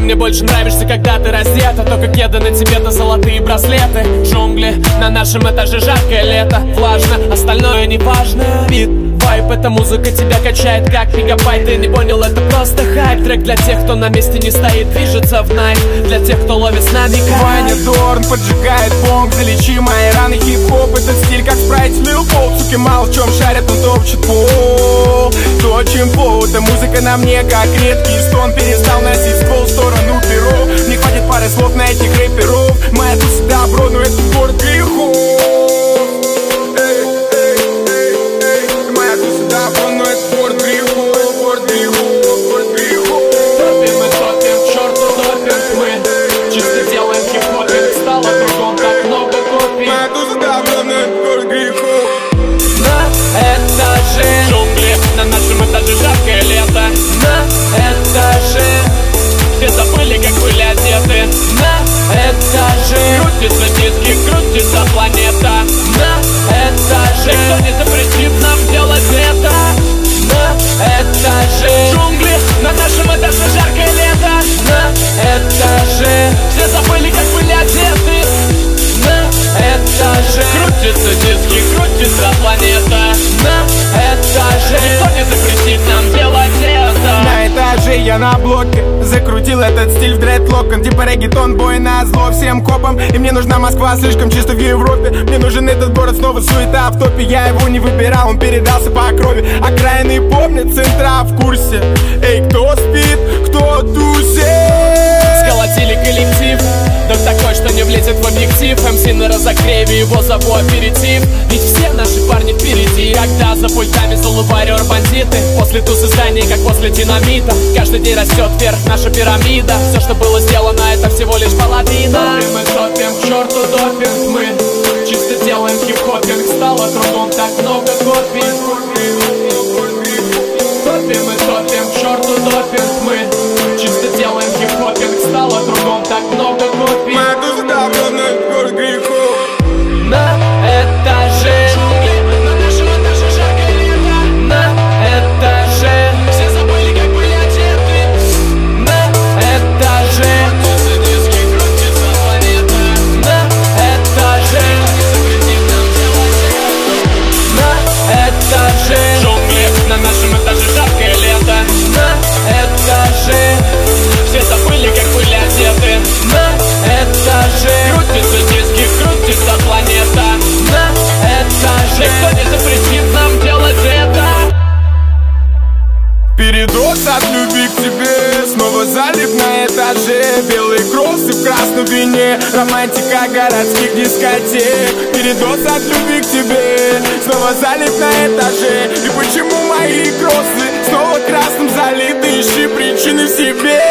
мне больше нравишься, когда ты раздета. Только кеды на тебе-то золотые браслеты. Джунгли, на нашем этаже жаркое лето. Влажно, остальное не важно. Бит, вайп, эта музыка тебя качает как мегабайт. Ты не понял, это просто хайп. Трек для тех, кто на месте не стоит, движется в найт. Для тех, кто ловит с нами кайф. Ваня Дорн поджигает бонг, залечи мои раны. Хип-хоп, этот стиль как спрайт, Лил Поуп. Суки мало в чем шарят, он топчет пол. Точим пол, эта музыка на мне как редкий стон. Перестал носить ствол в сторону перо. Не хватит пары слов на этих рэперов. Моя туса добро, но это город грехов. Моя туса добро, но это город грехов. Город грехов, город грехов. Топим и топим, к черту допинг мы. Чисто делаем хип-хопинг, стало кругом так много копий. Моя туса добро, но это город грехов. На этаже джунгли, на нашем этаже жаркое лето. На этаже все забыли, как были одеты. На этаже крутятся диски, крутится планета. На этаже никто не запретит нам делать это. На этаже джунгли, на нашем этаже жаркое лето. На этаже все забыли, как были одеты. На этаже крутятся диски, крутится планета. На этаже никто не запретит нам делать это. На этаже я на блоке закрутил этот стиль в дредлок. Он типа реггетон, бой на зло всем копам. И мне нужна Москва, слишком чисто в Европе. Мне нужен этот город, снова суета в топе. Я его не выбирал, он передался по крови. Окраины помнят, центра в курсе. Эй, кто спит, кто тусит? Сколотили коллектив, да такой, что не влезет в объектив. МС на разогреве, его зову аперитив. Ведь все наши парни впереди. Когда за пультами залупарер бандиты. После тусы зданий, как после динамита. Каждый день растет вверх наша пирамида. Все, что было сделано, это всего лишь половина. Топим и топим, к черту допинг мы. Чисто делаем хип-хопинг, стало кругом так много копий. Топим и топим, к черту допинг мы. Чисто делаем хип-хопинг, стало кругом так много копий. Моя туса добро, но это город грехов. На этаже на нашем этаже жаркое лето. На этаже все забыли, как были одеты. На этаже крутятся диски, крутится планета. На этаже запретит нам делать это. На этаже джунгли, на нашем этаже жаркое лето. На этаже все забыли, как были одеты. На этаже крутятся диски, крутится планета. На этаже никто не запретит нам делать это. Передоз от любви к тебе, снова залип на этаже. Белые кроссы в красном вине, романтика городских дискотек. Передоз от любви к тебе, снова залип на этаже. И почему мои кроссы снова красным залиты? Ищи причины в себе.